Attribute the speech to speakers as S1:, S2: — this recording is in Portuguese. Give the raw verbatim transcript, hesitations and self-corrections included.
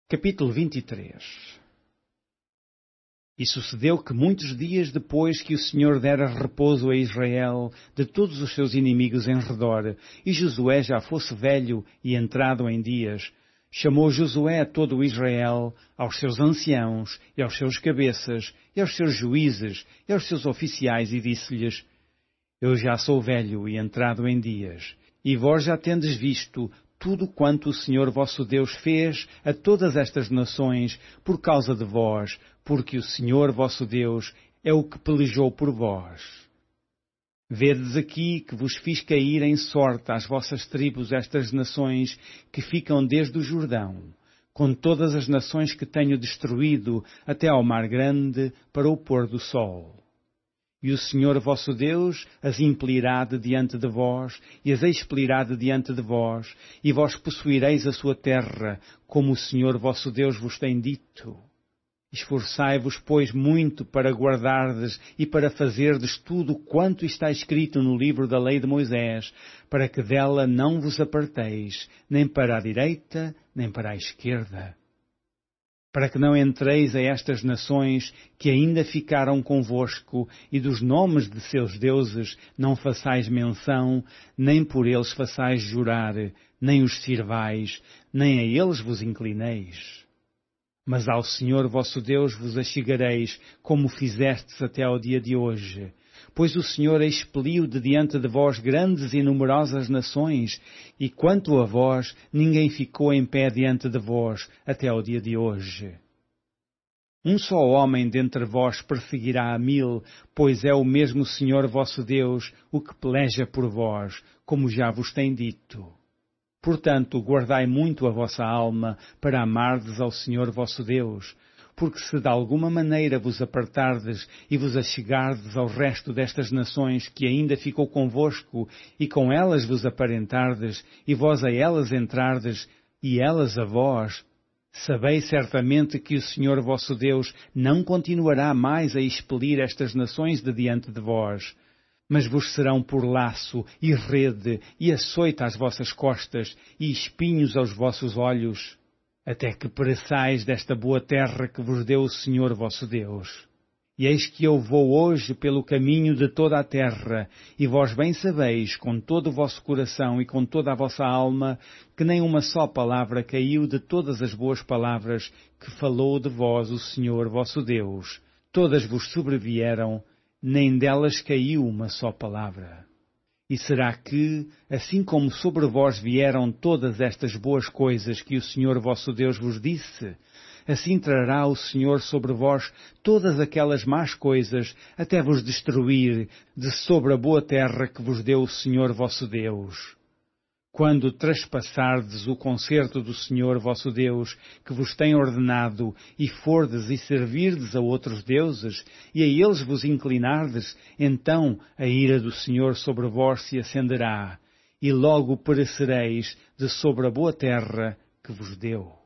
S1: Capítulo vinte e três. E sucedeu que muitos dias depois que o Senhor dera repouso a Israel de todos os seus inimigos em redor, e Josué já fosse velho e entrado em dias, chamou Josué a todo o Israel, aos seus anciãos, e aos seus cabeças, e aos seus juízes, e aos seus oficiais, e disse-lhes: Eu já sou velho e entrado em dias, e vós já tendes visto tudo quanto o Senhor vosso Deus fez a todas estas nações por causa de vós, porque o Senhor vosso Deus é o que pelejou por vós. Vedes aqui que vos fiz cair em sorte às vossas tribos estas nações que ficam desde o Jordão, com todas as nações que tenho destruído até ao mar grande para o pôr do sol. E o Senhor vosso Deus as impelirá de diante de vós, e as expelirá de diante de vós, e vós possuireis a sua terra, como o Senhor vosso Deus vos tem dito. Esforçai-vos, pois, muito para guardardes e para fazerdes tudo quanto está escrito no livro da lei de Moisés, para que dela não vos aparteis, nem para a direita, nem para a esquerda, para que não entreis a estas nações que ainda ficaram convosco, e dos nomes de seus deuses não façais menção, nem por eles façais jurar, nem os sirvais, nem a eles vos inclineis. Mas ao Senhor vosso Deus vos achegareis, como fizestes até ao dia de hoje, pois o Senhor expeliu de diante de vós grandes e numerosas nações, e quanto a vós, ninguém ficou em pé diante de vós até ao dia de hoje. Um só homem dentre vós perseguirá a mil, pois é o mesmo Senhor vosso Deus o que peleja por vós, como já vos tem dito. Portanto, guardai muito a vossa alma para amardes ao Senhor vosso Deus, porque se de alguma maneira vos apartardes e vos achegardes ao resto destas nações que ainda ficou convosco, e com elas vos aparentardes, e vós a elas entrardes, e elas a vós, sabeis certamente que o Senhor vosso Deus não continuará mais a expelir estas nações de diante de vós, mas vos serão por laço e rede e açoite às vossas costas e espinhos aos vossos olhos, até que pereçais desta boa terra que vos deu o Senhor vosso Deus. E eis que eu vou hoje pelo caminho de toda a terra, e vós bem sabeis, com todo o vosso coração e com toda a vossa alma, que nem uma só palavra caiu de todas as boas palavras que falou de vós o Senhor vosso Deus. Todas vos sobrevieram, nem delas caiu uma só palavra. E será que, assim como sobre vós vieram todas estas boas coisas que o Senhor vosso Deus vos disse, assim trará o Senhor sobre vós todas aquelas más coisas, até vos destruir de sobre a boa terra que vos deu o Senhor vosso Deus? Quando traspassardes o concerto do Senhor vosso Deus, que vos tem ordenado, e fordes e servirdes a outros deuses, e a eles vos inclinardes, então a ira do Senhor sobre vós se acenderá, e logo perecereis de sobre a boa terra que vos deu.